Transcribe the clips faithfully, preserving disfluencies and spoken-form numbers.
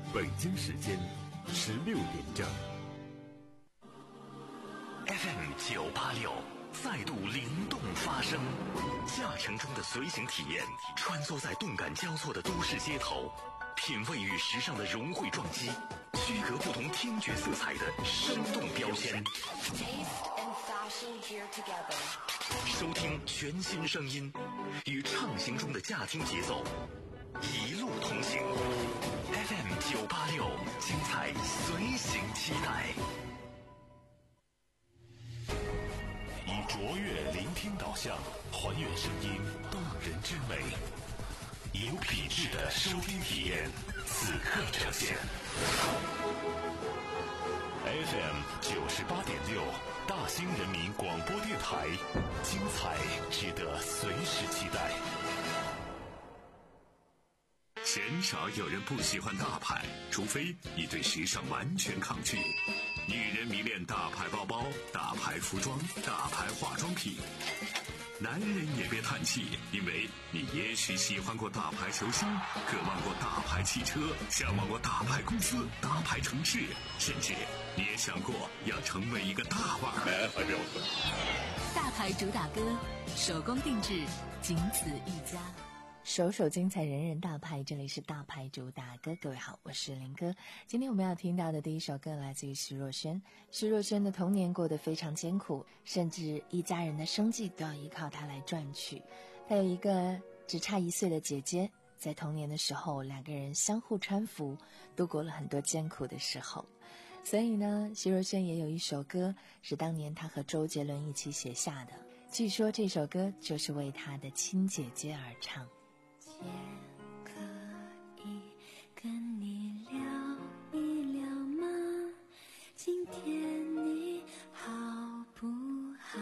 北京时间十六点整。 F M 九八六再度灵动发声，驾乘中的随行体验，穿梭在动感交错的都市街头，品味与时尚的融汇撞击，区隔不同听觉色彩的生动标签。收听全新声音，与畅行中的驾听节奏一路同行。F M 九八六，精彩随行期待。以卓越聆听导向，还原声音动人之美，以有品质的收听体验，此刻呈现。F M 九十八点六，大兴人民广播电台，精彩值得随时期待。鲜少有人不喜欢大牌，除非你对时尚完全抗拒。女人迷恋大牌包包、大牌服装、大牌化妆品。男人也别叹气，因为你也许喜欢过大牌球星，渴望过大牌汽车，向往过大牌公司、大牌城市，甚至你也想过要成为一个大腕儿。 大牌主打歌，手工定制，仅此一家。 首首精彩，人人大牌，这里是大牌主打歌。各位好，我是林哥。今天我们要听到的第一首歌来自于徐若瑄。徐若瑄的童年过得非常艰苦，甚至一家人的生计都要依靠她来赚取。她有一个只差一岁的姐姐，在童年的时候两个人相互搀扶，度过了很多艰苦的时候。所以呢，徐若瑄也有一首歌是当年她和周杰伦一起写下的，据说这首歌就是为她的亲姐姐而唱。 也可以跟你聊一聊吗？今天你好不好？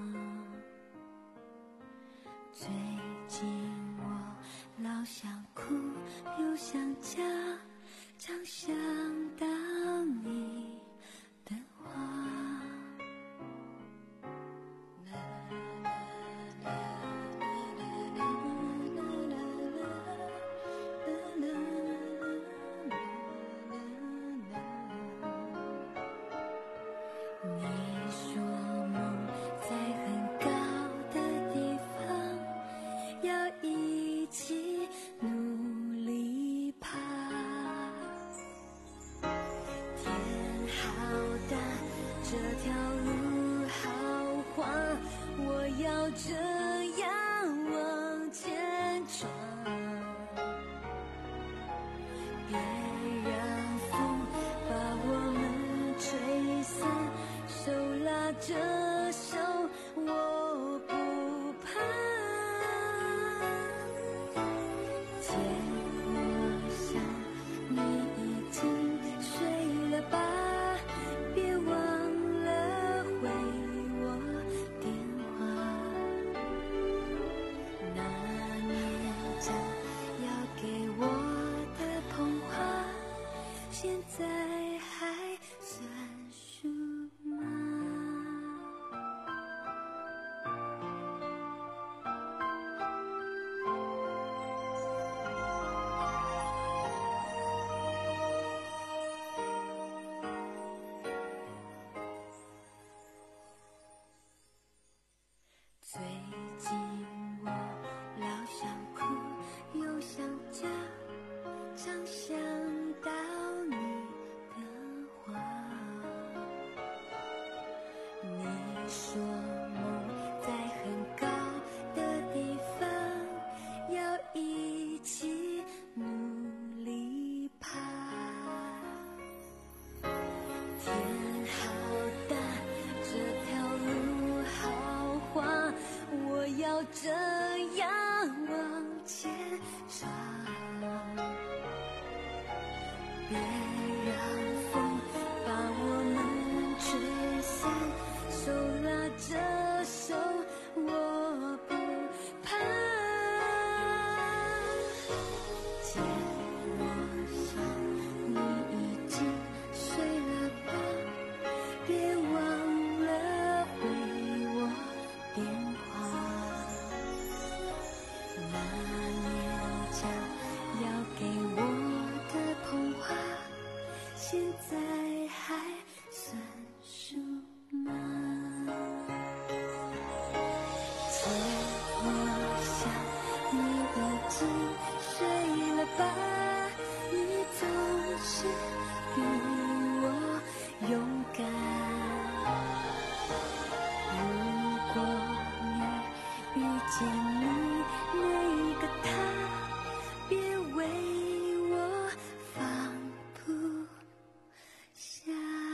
最近我老想哭又想家，常想到你的话。这样往前闯，别让风把我们吹散，手拉着手，我不怕。天，我想你已经睡了吧，别忘了回我电话。给我的捧花，现在还算数吗？最近我老想哭又想家，常想到你的话。你说梦在很高的地方，要一起努力爬。天好大，这条路好滑，我要这样往前闯，别让风把我们吹散，手拉着手，我不怕。姐，我想你已经睡了吧，别忘了回我电话。那年家要给我的捧花， 现在还算数吗？借我想你已经睡了吧，你总是比我勇敢。如果你遇见你那个他，别为我放不下。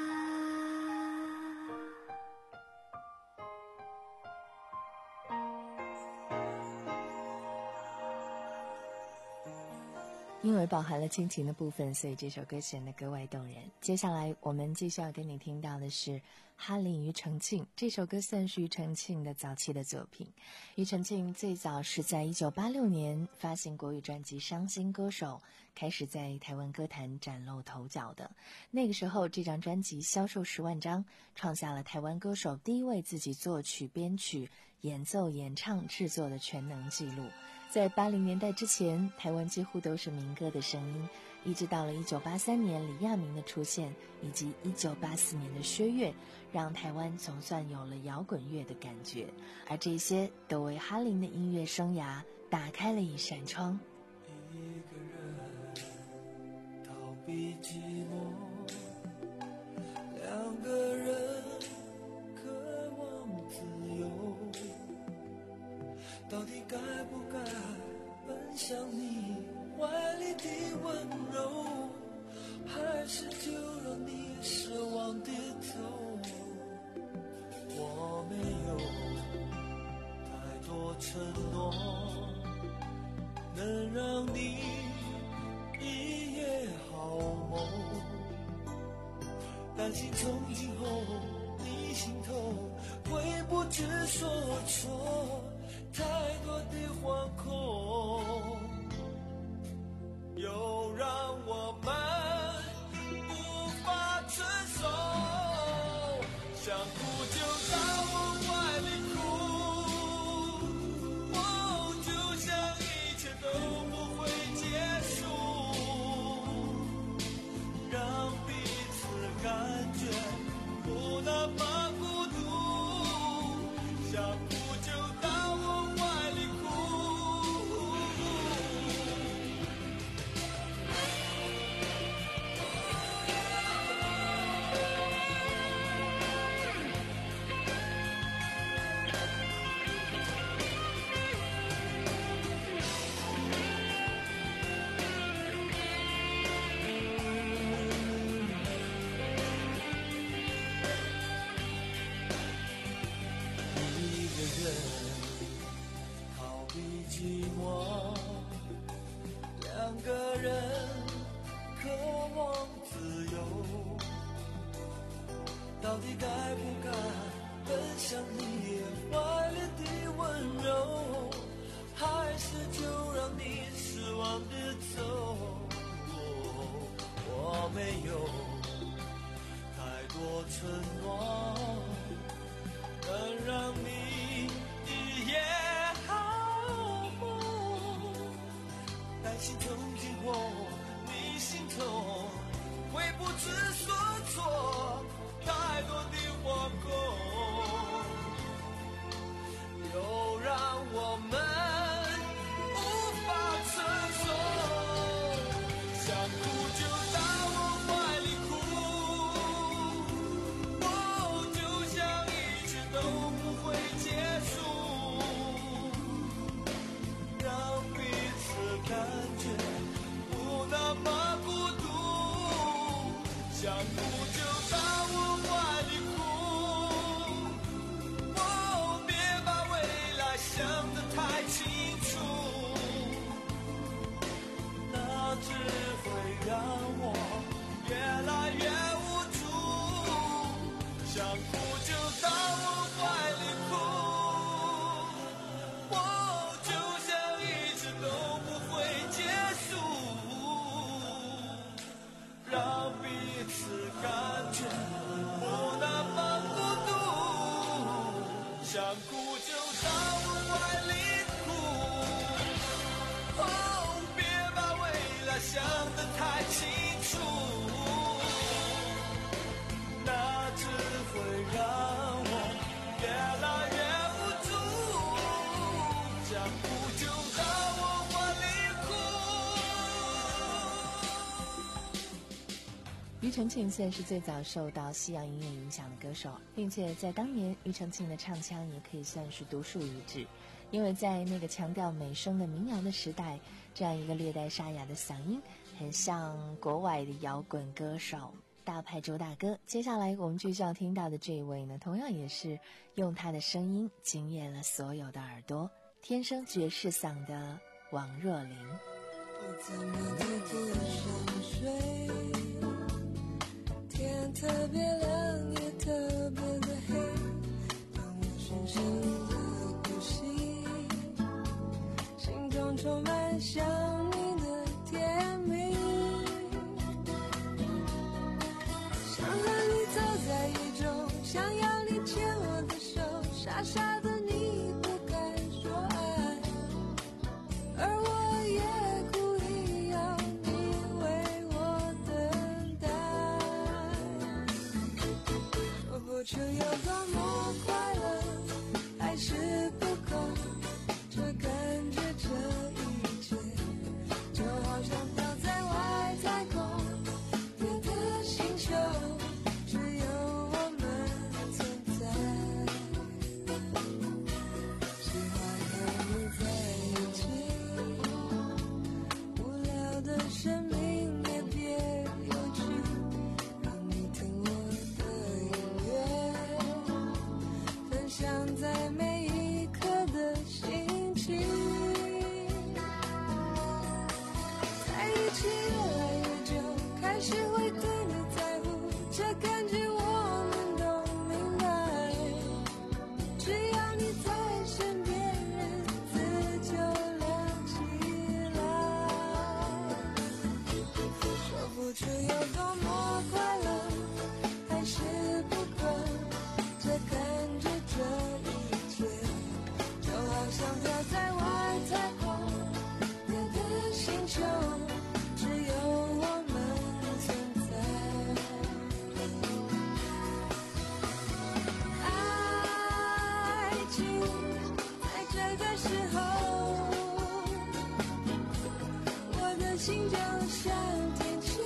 因为饱含了亲情的部分，所以这首歌显得格外动人。接下来我们继续要跟你听到的是哈林庾澄庆，这首歌算是庾澄庆的早期的作品。庾澄庆最早是在一九八六年发行国语专辑《伤心歌手》，开始在台湾歌坛崭露头角的。那个时候这张专辑销售十万张，创下了台湾歌手第一位自己作曲编曲演奏演唱制作的全能纪录。在八零年代之前，台湾几乎都是民歌的声音，一直到了一九八三年李亚明的出现，以及一九八四年的薛岳，让台湾总算有了摇滚乐的感觉，而这些都为哈林的音乐生涯打开了一扇窗。 一个人逃避寂寞，两个人渴望自由，到底该不该奔向你怀里的温柔，还是就让你失望低头？我没有太多承诺，能让你一夜好梦，担心从今后你心头会不知所措，太多的惶恐又让我们无法承受，想哭就到我怀里哭，哦，就像一切都不会结束，让彼此感觉不那么孤独，想哭就到我怀里哭。寂寞，两个人渴望自由，到底该不该奔向你怀里的温柔，还是就让你失望的走？我没有太多承诺，能让你一夜担心从今后你心头会不知所措，太多的惶恐又让我们无法承受，想哭就到我怀里哭，哦，就像一切都不会结束，让彼此感觉不那么孤独，想哭就到我怀里哭，哦，别把未来想得太清楚，那只会让我越来越无助，想哭就到我怀里哭，哦，就像一直都不会结束，让彼此感庾澄庆算是最早受到西洋音乐影响的歌手，并且在当年庾澄庆的唱腔也可以算是独树一帜，因为在那个强调美声的民谣的时代，这样一个略带沙哑的嗓音很像国外的摇滚歌手大牌周大哥。接下来我们继续要听到的这一位呢，同样也是用他的声音惊艳了所有的耳朵，天生爵士嗓的王若琳。 我怎么都不想睡，天特别亮也特别的黑，当我深深的呼吸，心中充满想你的甜蜜，想和你走在雨中，想要你牵我的手，傻傻的你不敢说爱，而我也故意要你为我等待，说不出有多么快乐，还是不够，这感觉这一切就好像飘在外太空别的星球，只有我们存在，喜欢和你在一起，无聊的生命也别有趣，让你听我的音乐，分享在每一刻的心情，在一起越来越久，开始会对你在乎，这感觉我们都明白，只要你在身边，日子就亮起来，说不出有多么快乐，还是不够，这感觉这一切就好像飘在外太空别的星球，只有我们存在，爱情在这个时候，我的心就像天气，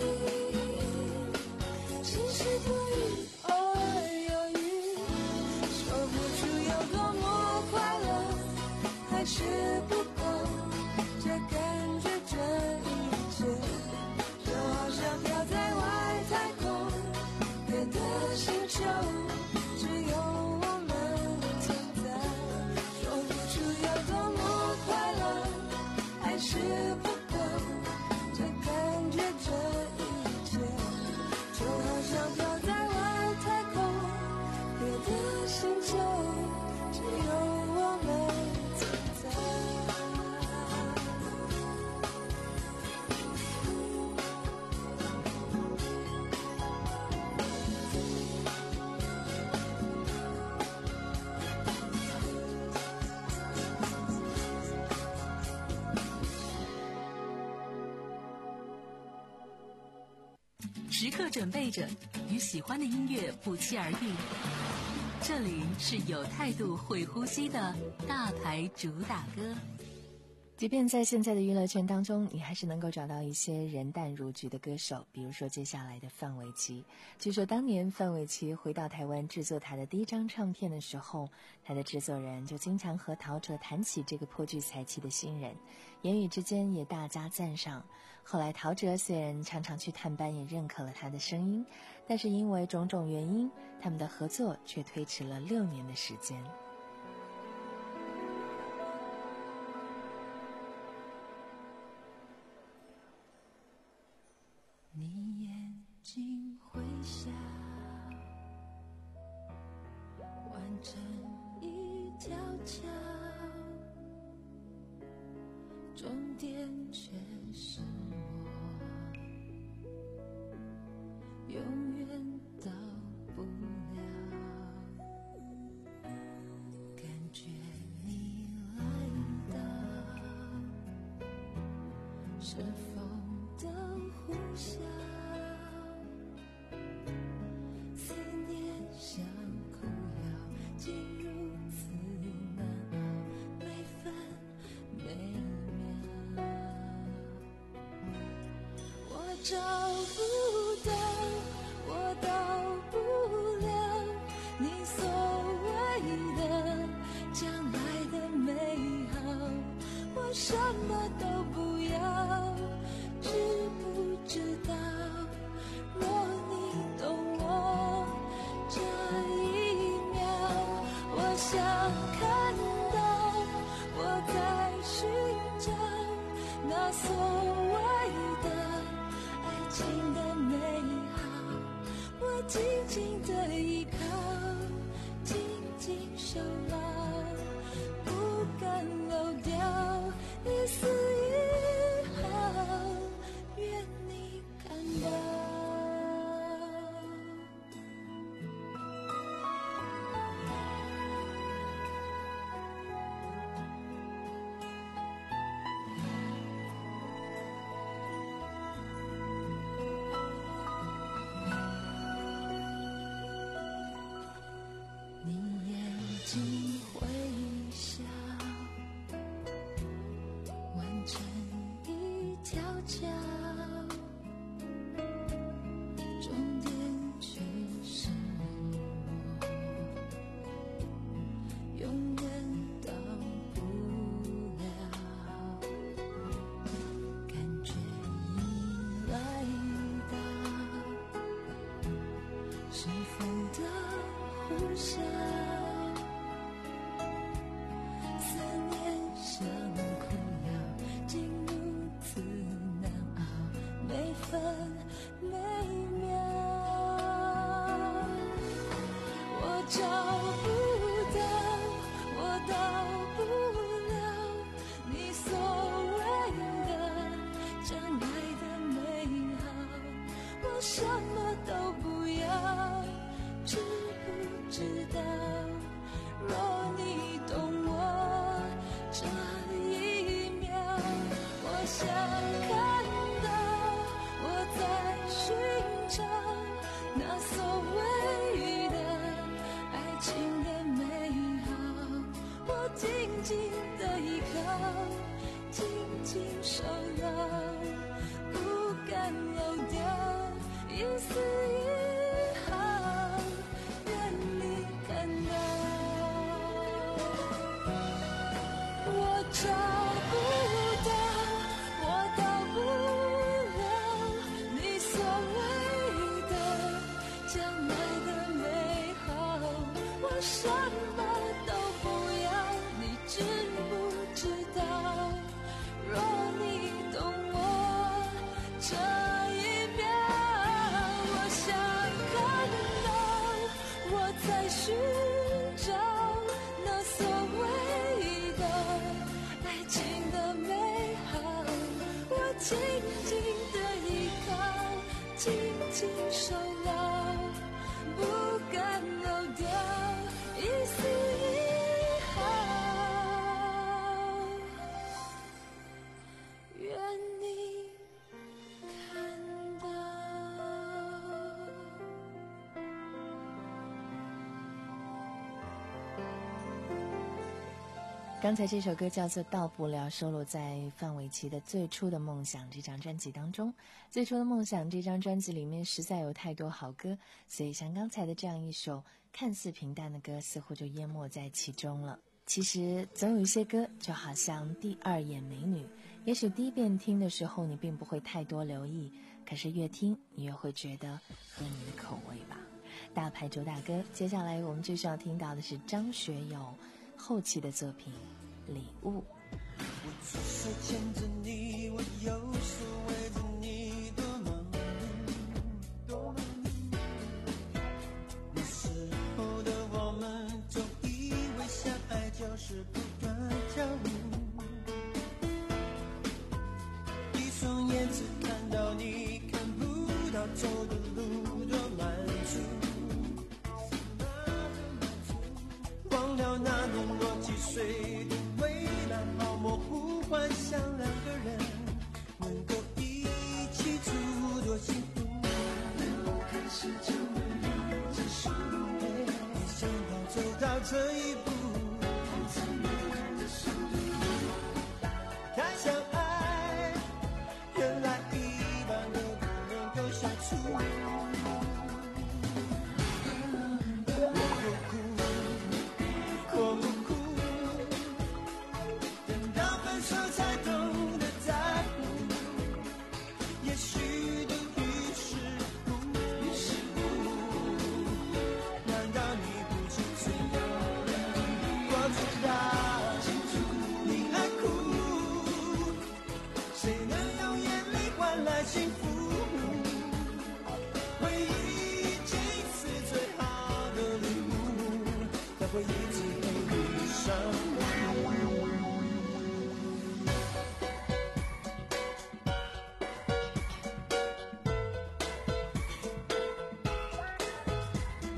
晴时多云，偶尔有雨，说不出有多么快乐，还是不够，这感觉这一切就好像飘在外太空别的星球，只有我们存在，说不出有多么快乐，还是不够，这感觉这一切就好像飘在外太空别的星球，只有我们存在。 时刻准备着，与喜欢的音乐不期而遇。这里是有态度、会呼吸的大牌主打歌。 即便在现在的娱乐圈当中，你还是能够找到一些人淡如菊的歌手，比如说接下来的范玮琪。据说当年范玮琪回到台湾制作他的第一张唱片的时候，他的制作人就经常和陶喆谈起这个颇具才气的新人，言语之间也大加赞赏。后来陶喆虽然常常去探班，也认可了他的声音，但是因为种种原因，他们的合作却推迟了六年的时间。 你眼睛会笑，完成一条桥，终点却是我，永远到不了，感觉你来到，是风的呼啸，思念像苦药，竟如此难熬，每分每秒，我找不到到不了你所谓的将来的美好，我什么都不要，知不知道？若你懂我这一秒，我想看到我在寻找那所谓的爱情的美好，我紧紧的依靠，紧紧守牢，不敢漏掉一丝一毫，愿你看到。你眼睛微笑，完成一条桥，终点却是我，永远到不了，感觉已来到是风的呼啸，思念像苦药，竟如此难熬，每分每秒，我找不到，我到不了你所谓的将来的美好，我什么都不要，知不知道？若你懂我这一秒，我想看到我在寻找那所谓的爱情的美好，我紧紧的依靠，紧紧守牢，不敢漏掉一丝一毫，愿你看到。我找不到，我到不了你所谓的将来的美好，我什么都不要，你知不知道？若你懂我这一秒，我想看到我在寻找那所谓的爱情的美好，我紧紧的依靠，紧紧守牢，不敢漏掉一丝一毫，愿你看到。 刚才这首歌叫做《到不了》，收录在范玮琪的《最初的梦想》这张专辑当中。《最初的梦想》这张专辑里面实在有太多好歌，所以像刚才的这样一首看似平淡的歌，似乎就淹没在其中了。其实总有一些歌就好像第二眼美女，也许第一遍听的时候你并不会太多留意，可是越听你越会觉得合你的口味吧。大牌主打歌，接下来我们就需要听到的是张学友后期的作品《礼物》。 我左手牵着你，我右手围着你，多么多么那时候的我们总以为相爱就是不断跳舞，一双眼只看到你，看不到走的路，多满足，忘了那年我几岁的未来，好模糊，幻想两个人能够一起住，多幸福。能开始就能有结束，没想到走到这一步，太相爱，原来一般都不能够相处。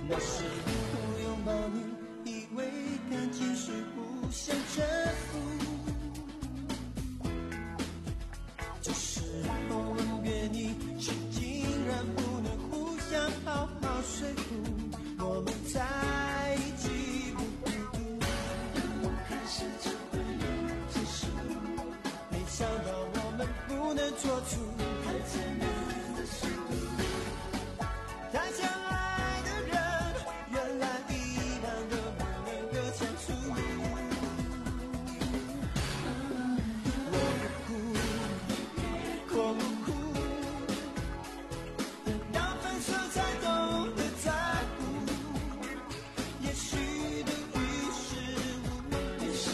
那时我拥抱你，以为感情是互相征服，这时候吻别你，是竟然不能互相好好说服，我们在一起不孤独。我开始就会有结束，没想到我们不能做出太残忍的事。太相爱的人，原来一般都不能够相处。我不哭，我不哭，等到分手才懂得在乎。也许都于事无于事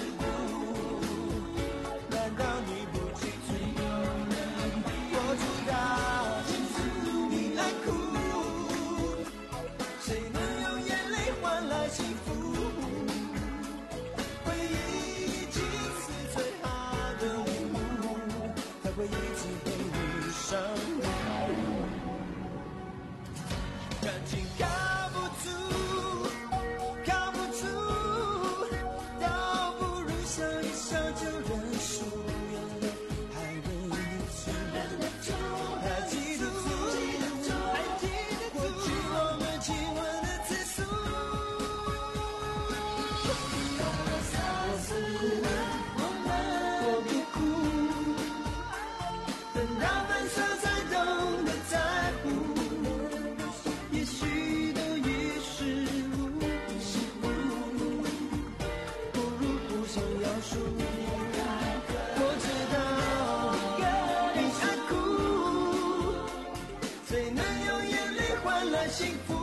无，难道你不清楚？我知道你爱哭。谁能用眼泪换来幸福？回忆已经是最好的礼物，它会一直陪你上路。感情靠不住，靠不住，倒不如笑一笑就认输，眼泪还会一直忍得住，还记得住，还记得过去我们亲吻的次数。我不哭，等到分手才懂得在乎，也许都于事无补，不如互相饶恕。我知道比爱哭最能用眼泪换来幸福，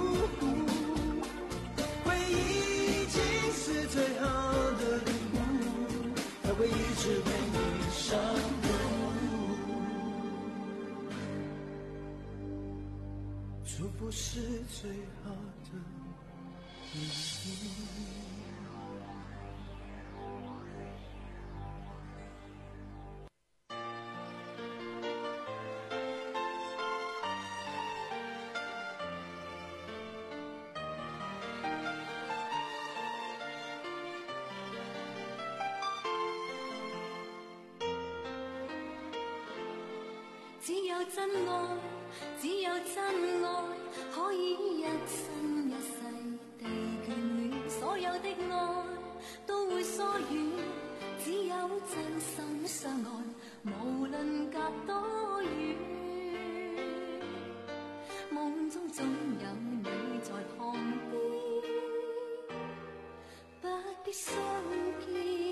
回忆已经是最好的礼物，它会一直陪你上路。这不是最好的礼物。 只有真愛，只有真愛，可以一生一世地眷戀。所有的愛都會疏遠，只有真心相愛，無論隔多遠。夢中總有你在旁邊，不必相見。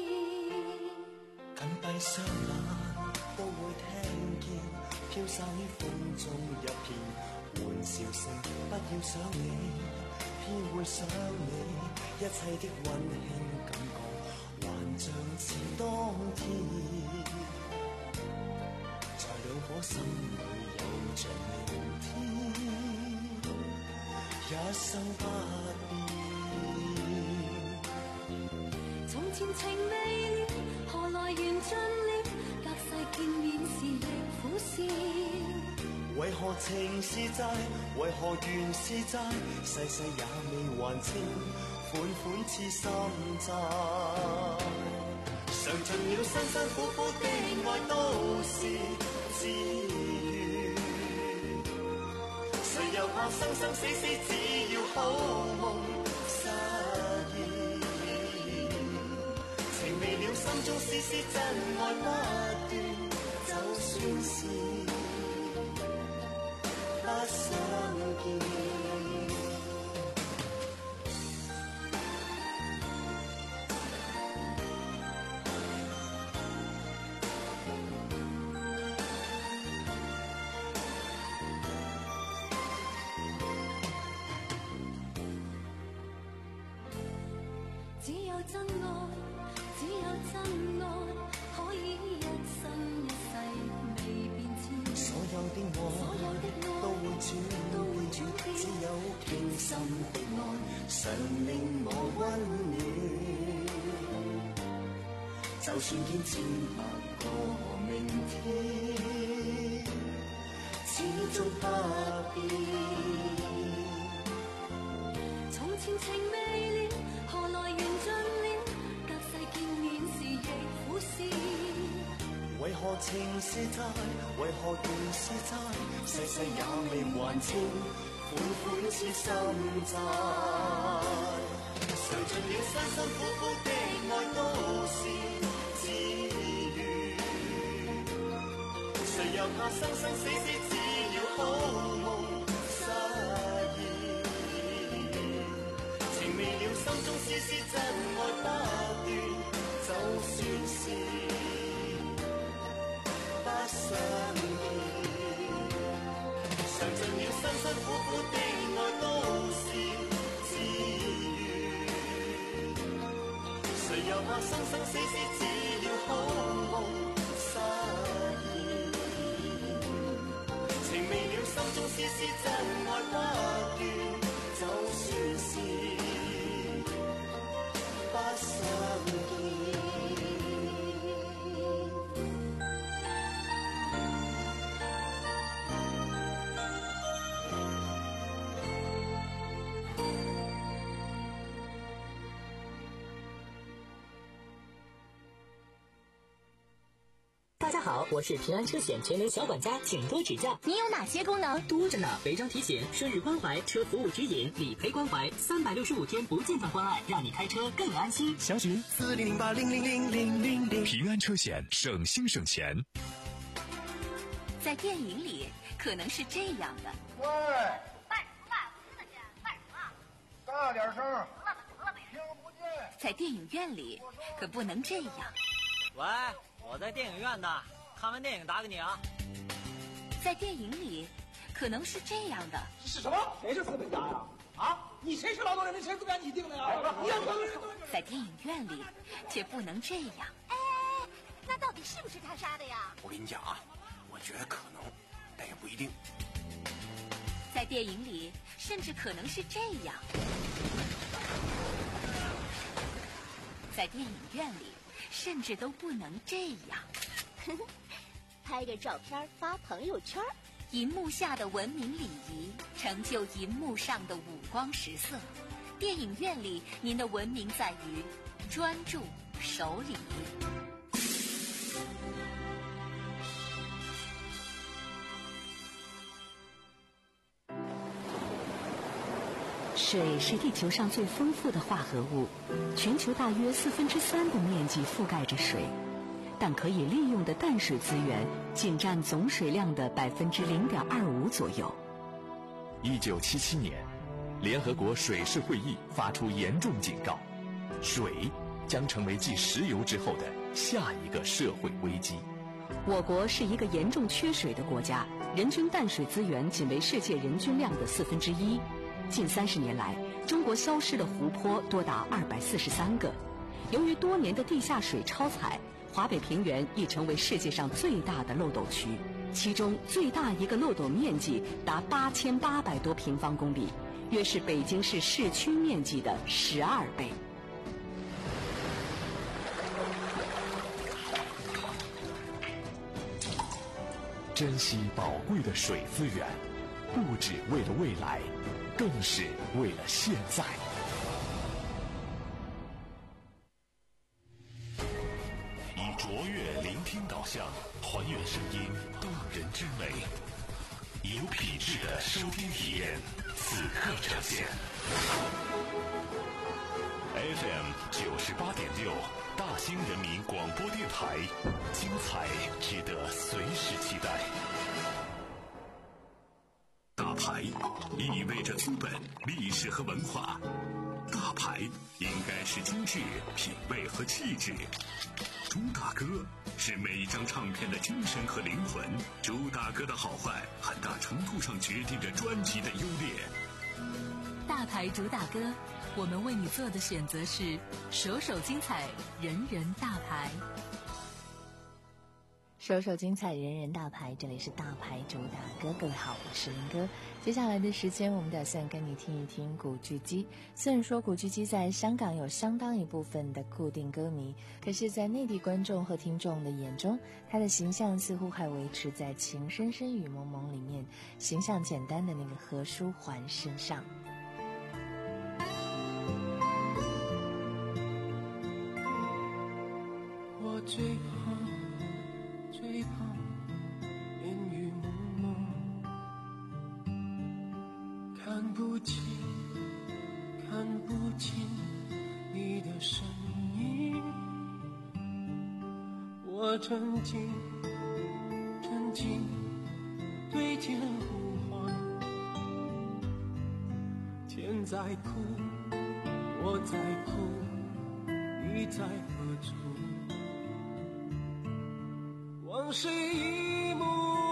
緊閉雙眼都會聽見飄散於風中一片玩笑聲，不要想你，偏會想你，一切的溫馨感覺還像似當天，在兩顆心裏有着明天，一生不變。 從前情未了，何來緣盡了？隔世見面時亦苦笑。 為何情是債？為何緣是債？世世也未還清，款款似心債。嘗盡了辛辛苦苦的愛都是自願，誰又怕生生死死只要好夢實現？情未了，心中絲絲真愛不斷，就算是不相見。 只有真愛，只有真愛，可以一生一世未變遷。 所有的愛都會轉變，只有傾心的愛常令我溫暖。就算見千百個明天，始終不變。 從前情未了，何來緣盡了？隔世見面時亦苦笑。 為何情是債，為何緣是債？世世也未還清，款款痴心債。嘗盡了辛辛苦苦的愛都是自願，誰又怕生生死死只要好夢實現？情未了，心中絲絲真愛不斷，就算是不相見。嘗盡了辛辛苦苦的愛都是自願，誰又怕生生死死只要好夢實現？情未了，心中絲絲真愛不斷，就算是不相見。 大家好，我是平安车险全能小管家，请多指教。 你有哪些功能？ 多着呢，违章提醒、顺日关怀、车服务指引、理赔关怀，三百六十五天不间断关爱，让你开车更安心。 详询四零零八零零零零零零。平安车险，省心省钱。 在电影里，可能是这样的。 喂，卖什么卖胡子去？卖什么？大点声。得了得了呗，听不见。 在电影院里，可不能这样。 喂。我在电影院的，看完电影打给你啊。 在电影里，可能是这样的。 是什么？谁是资本家呀？啊，你谁是劳动人民？谁资本家你定的呀？你要在电影院里，却不能这样。 哎，那到底是不是他杀的呀？ 我跟你讲啊，我觉得可能，但也不一定。 在电影里，甚至可能是这样。在电影院里。甚至都不能这样， 拍个照片发朋友圈。 银幕下的文明礼仪，成就银幕上的五光十色。电影院里，您的文明在于专注、守礼。 水是地球上最丰富的化合物，全球大约四分之三的面积覆盖着水，但可以利用的淡水资源仅占总水量的百分之零点二五左右。 一九七七年，联合国水事会议发出严重警告，水将成为继石油之后的下一个社会危机。 我国是一个严重缺水的国家，人均淡水资源仅为世界人均量的四分之一。近三十年来，中国消失的湖泊多达二百四十三个。由于多年的地下水超采，华北平原已成为世界上最大的漏斗区，其中最大一个漏斗面积达八千八百多平方公里，约是北京市市区面积的十二倍。 珍惜宝贵的水资源，不只为了未来，更是为了现在。以卓越聆听导向，还原声音动人之美，以有品质的收听体验，此刻呈现。F M 九十八点六，大兴人民广播电台，精彩值得随时期待。 大牌意味着资本、历史和文化，大牌应该是精致、品味和气质。朱大哥是每一张唱片的精神和灵魂，朱大哥的好坏很大程度上决定着专辑的优劣。 大牌主打歌，我们为你做的选择是首首精彩，人人大牌。 首首精彩，人人大牌，这里是大牌主打歌。各位好，我是林哥。接下来的时间，我们打算跟你听一听古巨基。虽然说古巨基在香港有相当一部分的固定歌迷，可是在内地观众和听众的眼中，他的形象似乎还维持在《情深深雨蒙蒙》里面形象简单的那个何书桓身上。 最怕最怕烟雨蒙蒙，看不清看不清你的身影，我沉浸沉浸对天呼唤，天在哭我在哭，你在何处？往事一幕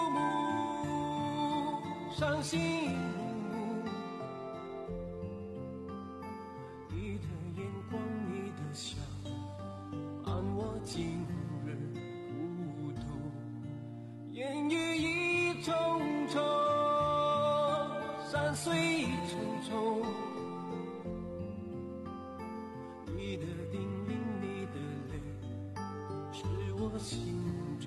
幕，伤心一幕幕，你的眼光你的笑伴我今日孤独，烟雨一重重，山水一重重，你的叮咛你的泪是我心中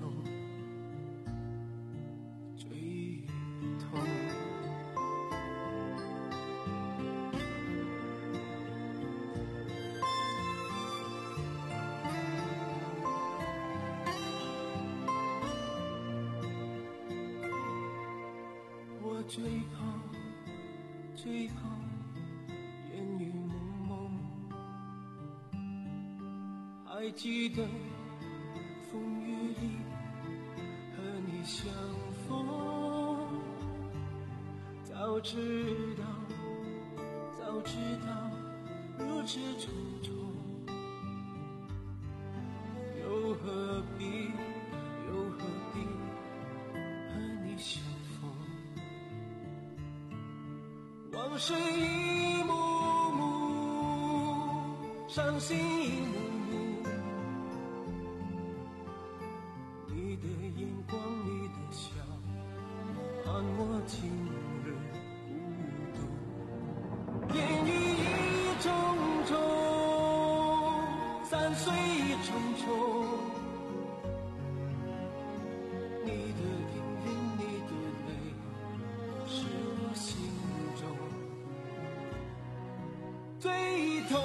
最痛。我最怕最怕烟雨蒙蒙，还记得风雨里和你相逢，早知道早知道如此重重，又何必又何必和你相逢，往事一幕幕，伤心一幕幕，你的眼光你的笑伴我今日孤独，烟雨一重重，山水一重重，你的叮咛你的泪是我心中最痛。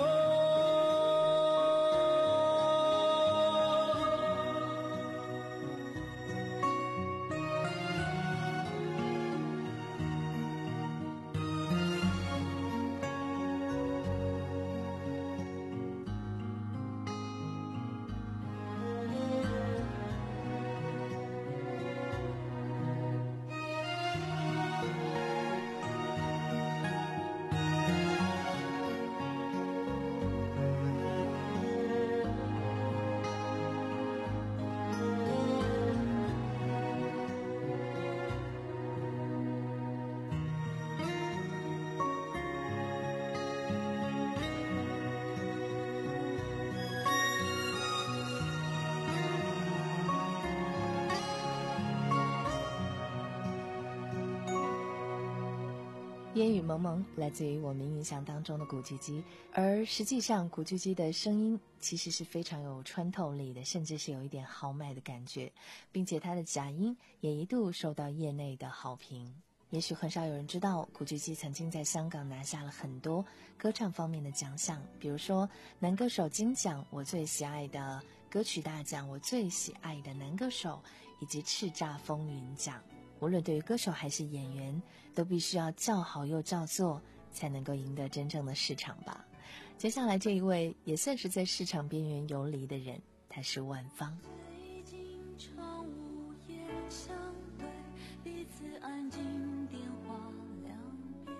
烟雨蒙蒙来自于我们印象当中的古巨基，而实际上古巨基的声音其实是非常有穿透力的，甚至是有一点豪迈的感觉，并且他的假音也一度受到业内的好评。也许很少有人知道，古巨基曾经在香港拿下了很多歌唱方面的奖项，比如说男歌手金奖、我最喜爱的歌曲大奖、我最喜爱的男歌手，以及叱咤风云奖。无论对于歌手还是演员，都必须要叫好又叫座，才能够赢得真正的市场吧。接下来这一位也算是在市场边缘游离的人，他是万芳。 最近常午夜相对，彼此安静电话两边，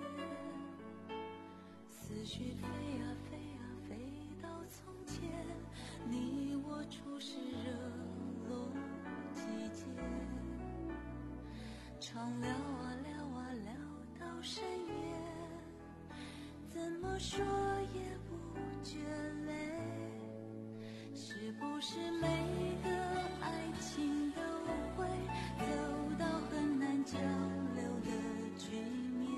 思绪飞啊飞啊飞到从前，你我初识热络季节，常聊啊聊啊聊到深夜，怎么说也不觉累，是不是每个爱情都会走到很难交流的局面，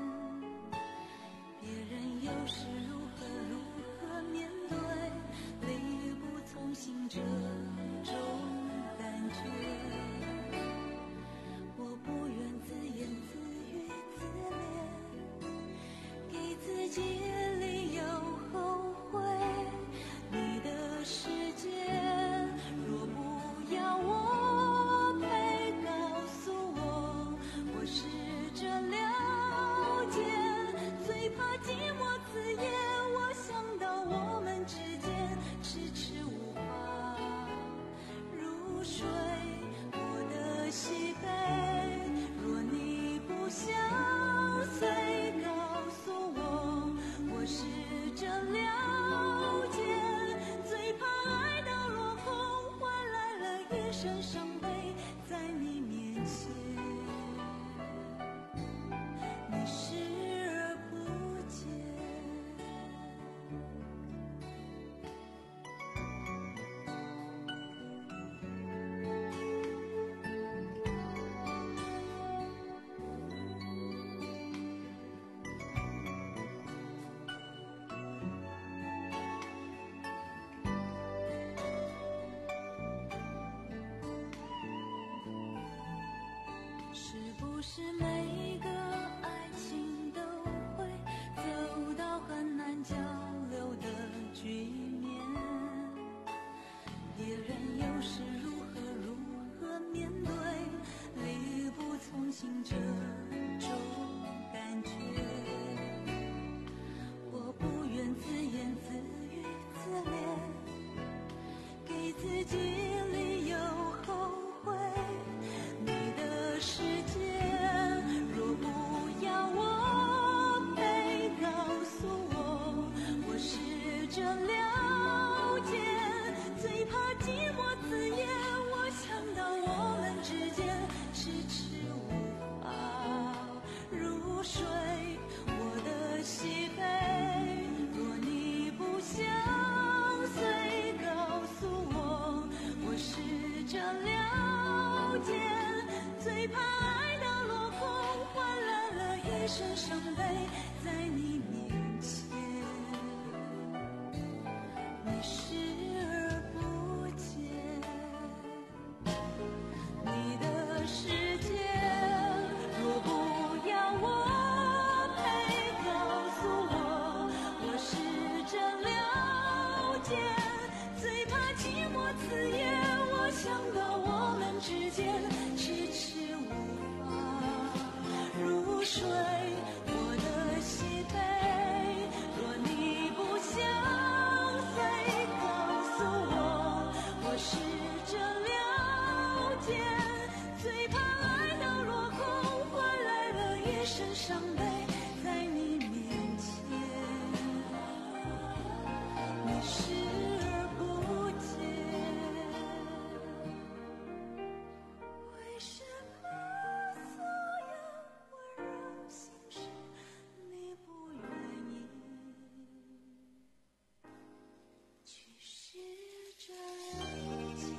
别人又是如何如何面对，力不从心这种感觉，我不愿自言自语自怜，给自己理由后悔，你的世界若是每个爱情都会走到很难交流的局面，别人又是如何如何面对力不从心这种感觉。我不愿自言自语自怜，给自己理由后悔。你的世界若不要我陪，告诉我，我试着了解。最怕寂寞字眼，我想到我们之间迟迟无法入睡。我的喜悲，若你不相随，告诉我，我试着了解。最怕爱到落空，换来了一身伤悲，在你面前你视而不见。你的世界若不要我陪，告诉我，我试着了解。最怕寂寞字眼，我想到我们之间迟迟无法入睡。我的喜悲，若你不相随，告诉我，我试着了解。最怕爱到落空，换来了一身伤悲，在你面前你视而不见。为什么所有温柔心事你不愿意去试着了解？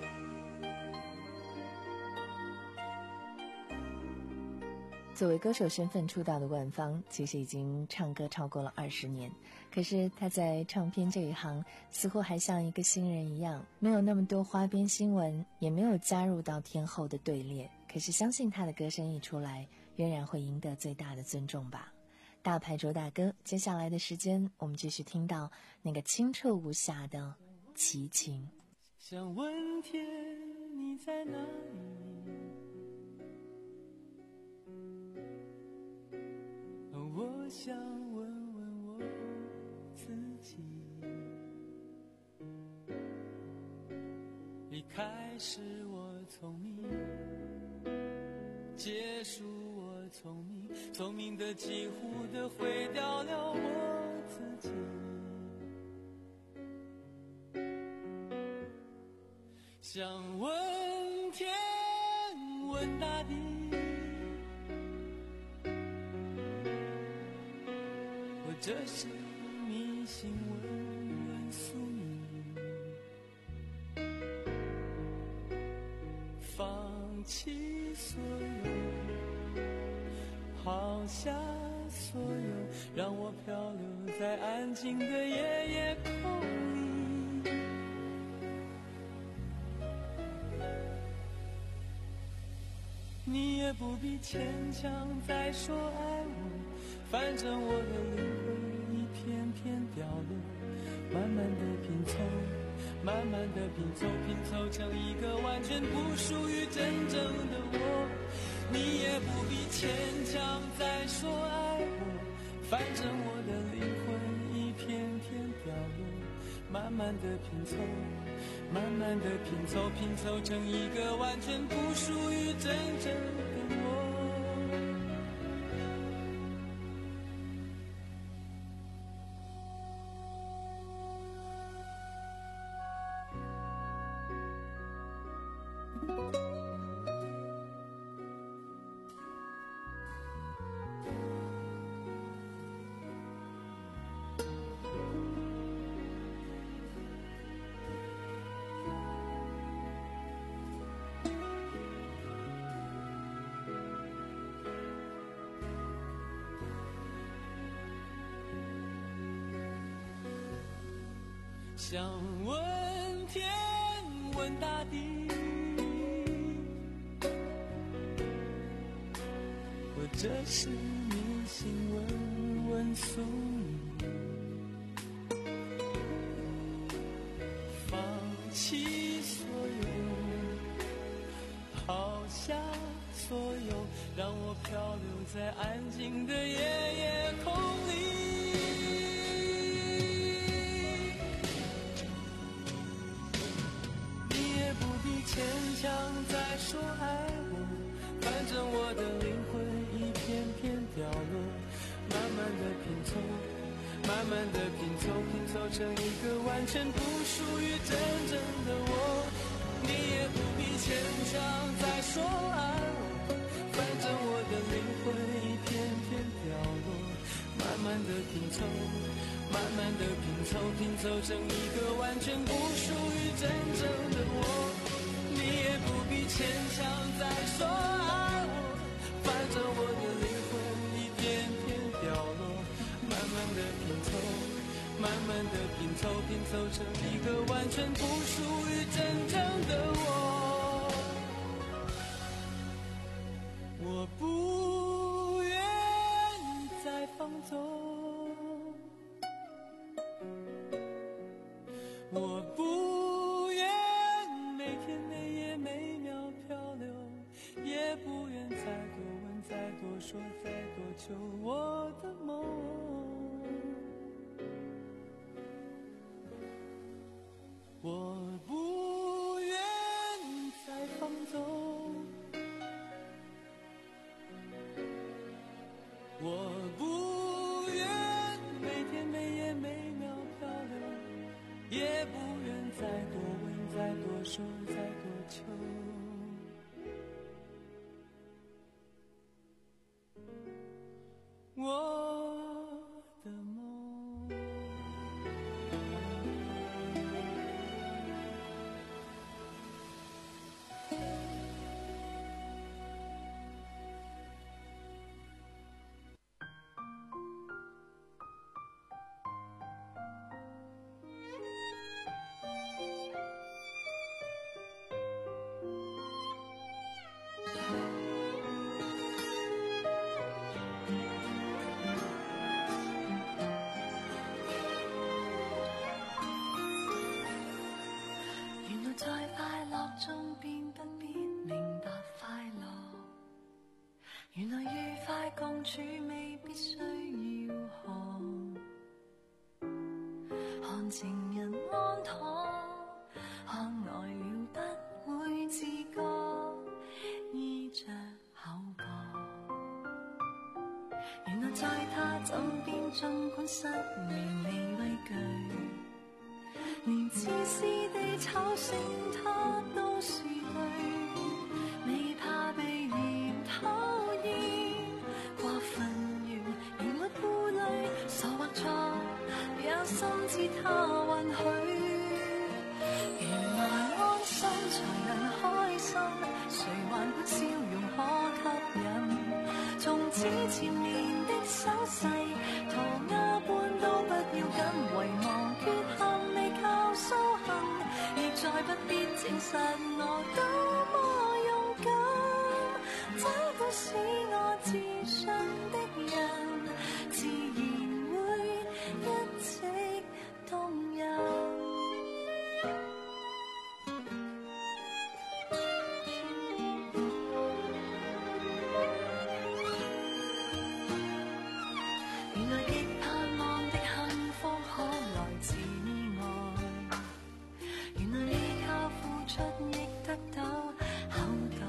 作为歌手身份出道的万芳，其实已经唱歌超过了二十年。可是她在唱片这一行，似乎还像一个新人一样，没有那么多花边新闻，也没有加入到天后的队列。可是相信她的歌声一出来，仍然会赢得最大的尊重吧。大牌主打歌，接下来的时间，我们继续听到那个清澈无瑕的齐秦。 想问天，你在哪里？我想问问我自己，离开时我聪明，结束我聪明，聪明的几乎的毁掉了我自己。想问天，问大地，这是迷信，问问宿命，放弃所有，抛下所有，让我漂流在安静的夜夜空里。你也不必牵强再说爱我，反正我的灵魂一片片掉落，慢慢的拼凑，慢慢的拼凑，拼凑成一个完全不属于真正的我。你也不必牵强再说爱我，反正我的灵魂一片片掉落，慢慢的拼凑，慢慢的拼凑，拼凑成一个完全不属于真正的我。想问天，问大地， 者是明星问问宿命，放弃所有，抛下所有，让我漂流在安静的夜夜空里。你也不必牵强再说爱我，反正我的灵魂一片片掉落，慢慢的拼凑，慢慢的拼凑，拼凑成一个完全不属于真正的我。你也不必牵强再说爱我，反正我的灵魂一片片掉落，慢慢的拼凑，慢慢的拼凑，拼凑成一个完全不属于真正的我。你也不必牵强再说爱我，反正我的灵魂一片片掉落，慢慢的拼凑，慢慢的拼凑，拼凑成一个完全不属于真正的我。我不愿再放纵，我不愿每天每夜每秒漂流，也不愿再多问再多说再多求我的梦。我不愿再放纵，我不愿每天每夜每秒漂流，也不愿再多问再多说再多求我的梦。 在快樂中便不必明白快樂，原來愉快共處未必需要學，看情人安躺，看呆了不會自覺，衣着厚薄，原來在他枕邊儘管失眠未畏懼，連自私地吵醒他都是對，未怕被嫌討厭，過分完仍沒顧慮，傻或錯也深知他允許，原來安心才能開心，誰還管笑容可吸引，從此纏綿的手勢塗鴉般都不要緊，遺忘缺陷未靠修行，亦再不必證實我多麼勇敢，找到使我自信的人，自然會一直動人。原來極盼望的幸福可來自意外，原來依靠付出亦得到厚待，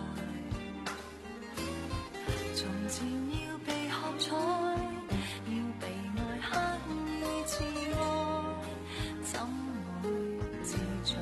從前要被學彩，要被愛刻意自愛，怎會自在？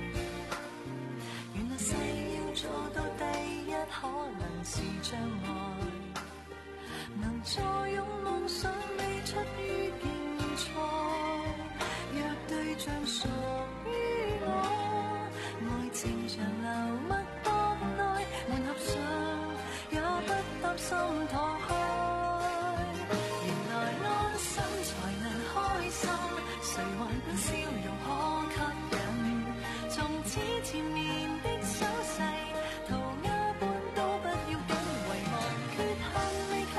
原來誓要做到第一可能是障礙，能坐擁夢想未出於競賽，若對象屬於我，愛情長流脈搏內，門合上也不擔心墮開，原來安心才能開心，誰還管笑容可吸引，從此纏綿的手勢塗鴉般都不要緊，遺忘缺陷未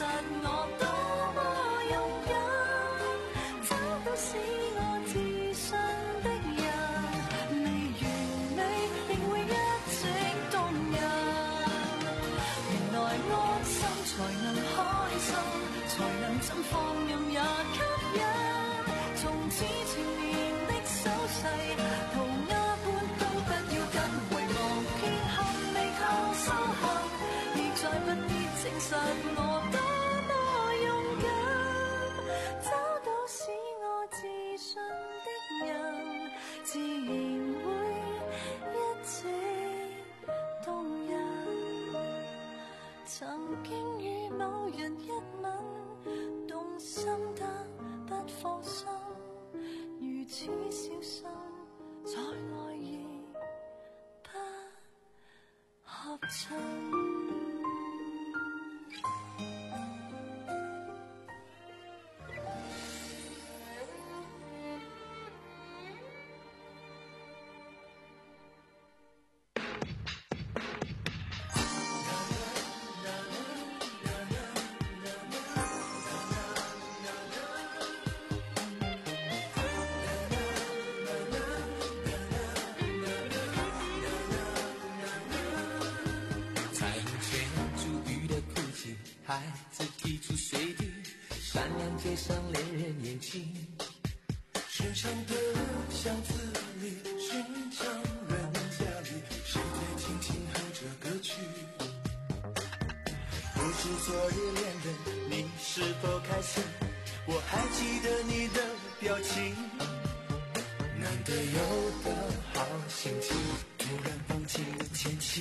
實我多麼勇敢，找到使我自信的人，未完美仍會一直動人。原來安心才能開心，才能怎放任也吸引。從此前面的手勢，塗鴉般都不要緊，遺忘缺陷未靠修行，亦再不必證實我多麼勇敢。找到使我自信的人，自然會一直動人。曾經與某人一吻，動心得不放心，如此小心，再愛亦不合襯。 孩子提出水滴，闪亮街上恋人眼睛，深长的巷子里，寻常人家里，谁在轻轻哼着歌曲？不知昨日恋人你是否开心？我还记得你的表情，难得有的好心情，突然放晴的天气。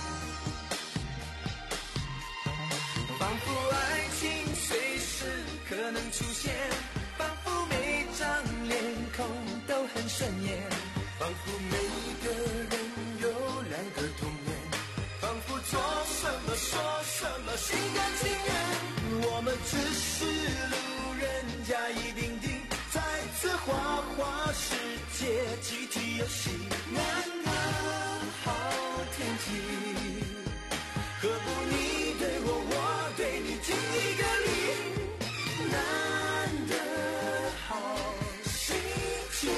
仿佛爱情随时可能出现，仿佛每张脸孔都很顺眼，仿佛每一个人有两个童年，仿佛做什么说什么心甘情愿。我们只是路人甲乙丙丁，在此花花世界集体游戏，难得好天气，何不你对我，我对你，敬一个礼，难得好心情，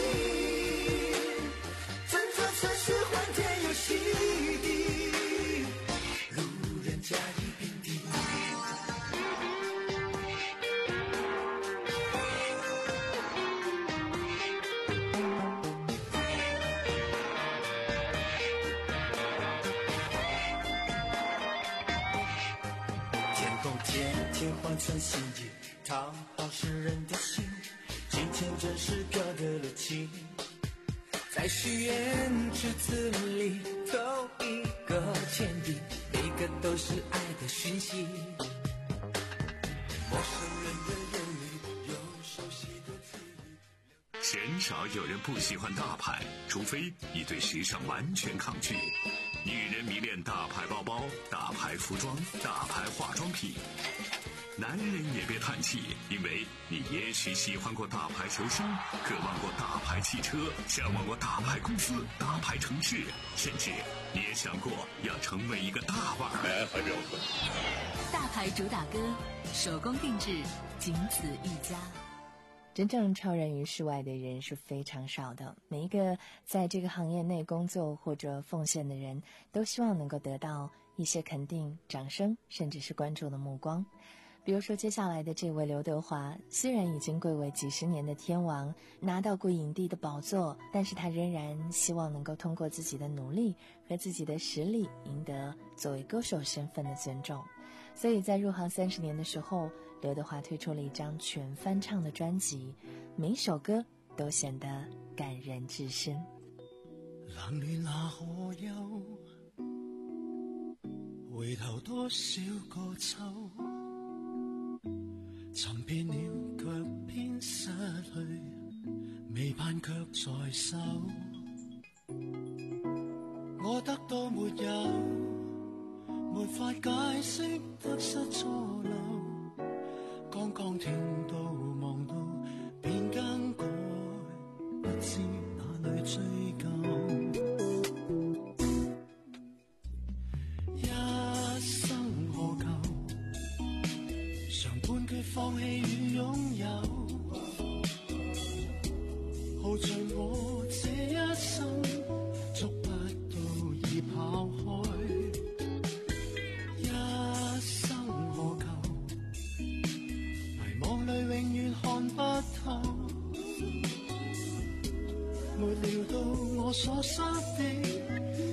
整座城市欢天又喜地，路人甲乙丙丁。天换成新意，讨好世人的心，今天真是飘得了情，在许愿池子里投一个铅笔，每个都是爱的讯息。陌生人的眼里有熟悉的字迹。 鲜少有人不喜欢大牌，除非你对时尚完全抗拒。女人迷恋大牌包包、大牌服装、大牌化妆品。男人也别叹气，因为你也许喜欢过大牌球星，渴望过大牌汽车，向往过大牌公司、大牌城市，甚至你也想过要成为一个大腕儿。 大牌主打歌，手工定制，仅此一家。 真正超然于世外的人是非常少的，每一个在这个行业内工作或者奉献的人，都希望能够得到一些肯定、掌声，甚至是关注的目光。比如说接下来的这位刘德华，虽然已经贵为几十年的天王，拿到过影帝的宝座，但是他仍然希望能够通过自己的努力和自己的实力，赢得作为歌手身份的尊重。所以在入行三十年的时候，刘德华推出了一张全翻唱的专辑，每一首歌都显得感人至深。 冷暖那可休，回頭多少個秋，尋遍了卻偏失去，未盼卻在手。我得到沒有，沒法解釋得失錯漏，剛剛聽到望到便更改，不知哪裏追究。一生何求， 放棄與擁有，耗盡我這一生，捉不到已跑開，一生何求？迷惘裏永遠看不透，沒料到我所失的。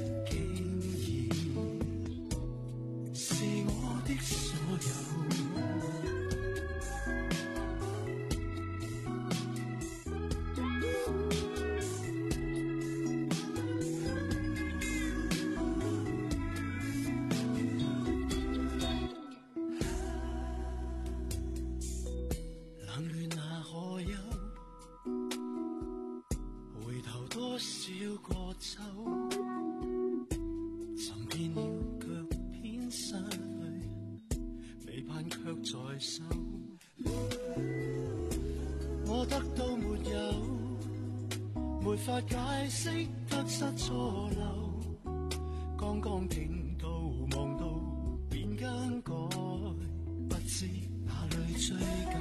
我得到沒有，沒法解釋得失錯漏，剛剛聽到望到便更改，不知哪裏追究，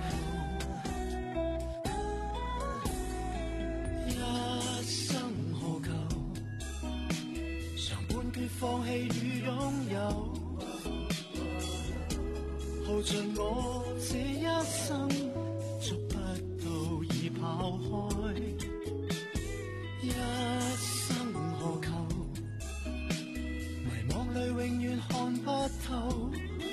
一生何求？常半決放棄與擁有，耗盡我這一生，捉不到已跑開，一生何求？迷惘裏永遠看不透，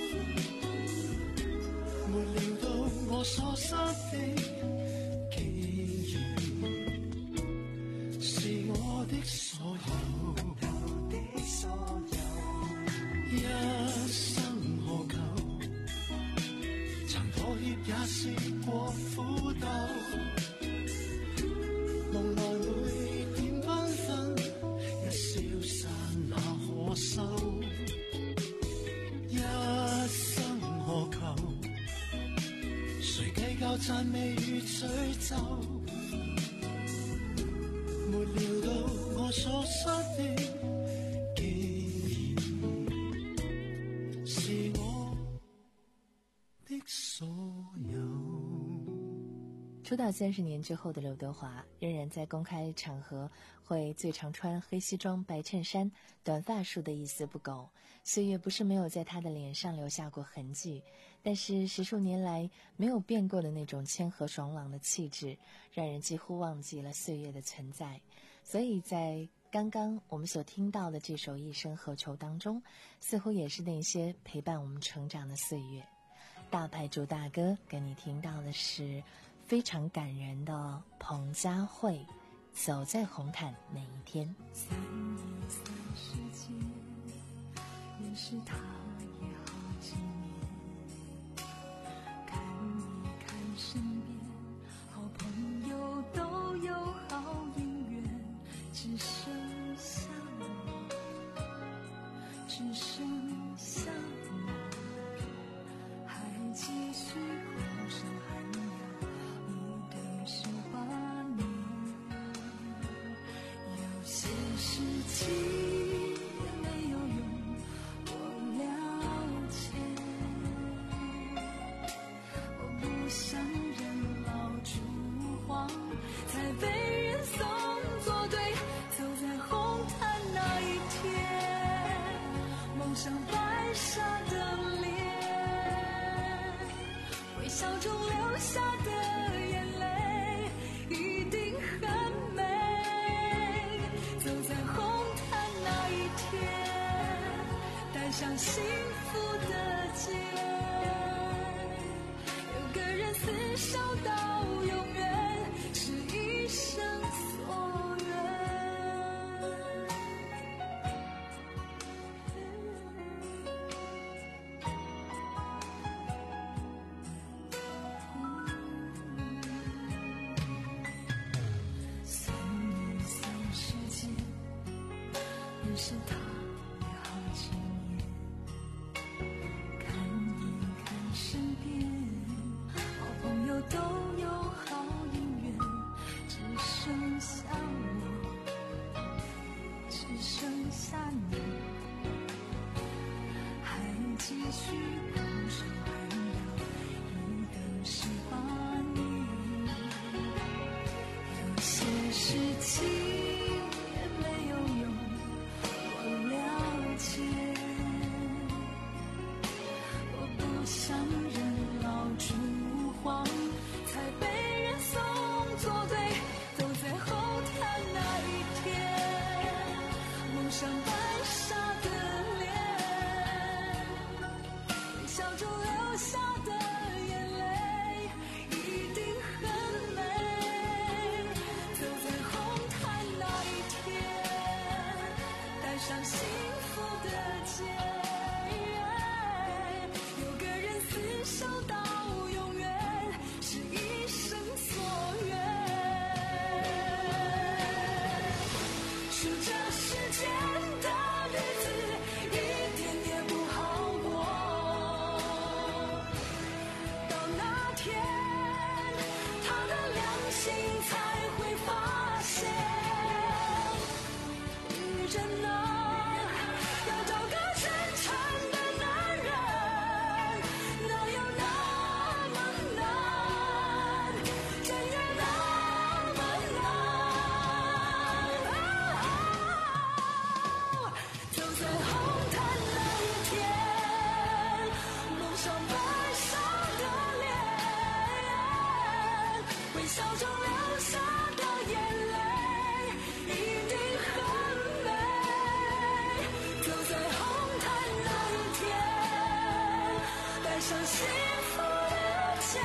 沒料到我所失的，竟然是我的所有，一生何求？曾妥協也試過苦鬥，夢內每點繽紛，一消散那可收，一生何求？誰計較讚美與詛咒？沒料到我所失的，竟然是我的所有。 出道三十年之后的刘德华，仍然在公开场合会最常穿黑西装、白衬衫，短发梳得一丝不苟。岁月不是没有在他的脸上留下过痕迹，但是十数年来没有变过的那种谦和爽朗的气质，让人几乎忘记了岁月的存在。所以在刚刚我们所听到的这首《一生何求》当中，似乎也是那些陪伴我们成长的岁月。大牌主大哥跟你听到的是非常感人的彭佳慧，走在红毯那一天。 三一三世界，认识他也好几年，看一看身边好朋友都有好姻缘，只剩下我，只剩下我，还继续苦守寒窑，一等十八年。有些事情没有用，我了解，我不想人老珠黄才被人送作对，走在红毯那一天，蒙上白纱的脸，微笑中流下的眼泪一定很美，走在红毯那一天，带上幸福的结，有个人厮守到永远，是一生所愿。三一三世界，认识他也好几年，看一看身边好朋友都有好姻缘，只剩下我，只剩下你，还继续苦守寒窑，一等十落下的眼泪一定很美。走在红毯那一天，带上幸福的结，有个人厮守到永远，是一生所愿。数着时间的日子，一点也不好过。到那天，他的良心才会发现，女人啊，要找个真诚的男人，哪有那么难？真有那么难？走在红毯那一天，蒙上白纱的脸，微笑中流下的眼泪一定很美。走在红毯那一天，带上幸福的结，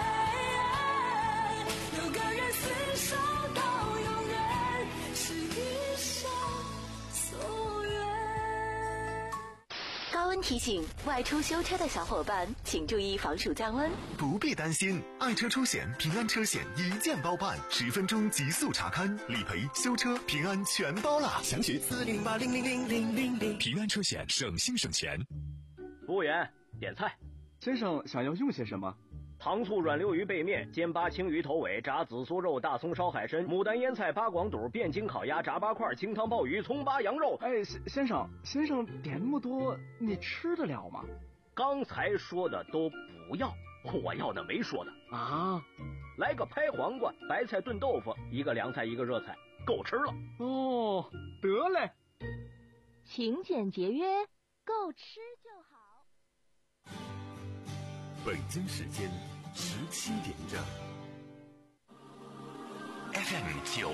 有个人厮守到永远，是一生所愿。 高温提醒：外出修车的小伙伴，请注意防暑降温。 不必担心，爱车出险平安车险一键包办，十分钟极速查看、理赔、修车，平安全包啦！详询四零八零零零零零零。 平安车险，省心省钱。 服务员，点菜。 先生想要用些什么？ 糖醋软溜鱼背面、煎八青鱼头尾、炸紫苏肉、大葱烧海参、牡丹腌菜、八广肚、汴京烤鸭、炸八块、清汤鲍鱼、葱八羊肉。 哎，先生，先生点那么多，你吃得了吗？ 刚才说的都不要，我要的没说的啊。 来个拍黄瓜、白菜炖豆腐，一个凉菜一个热菜，够吃了。 哦，得嘞。 勤俭节约，够吃就好。 北京时间十七点整。F M 九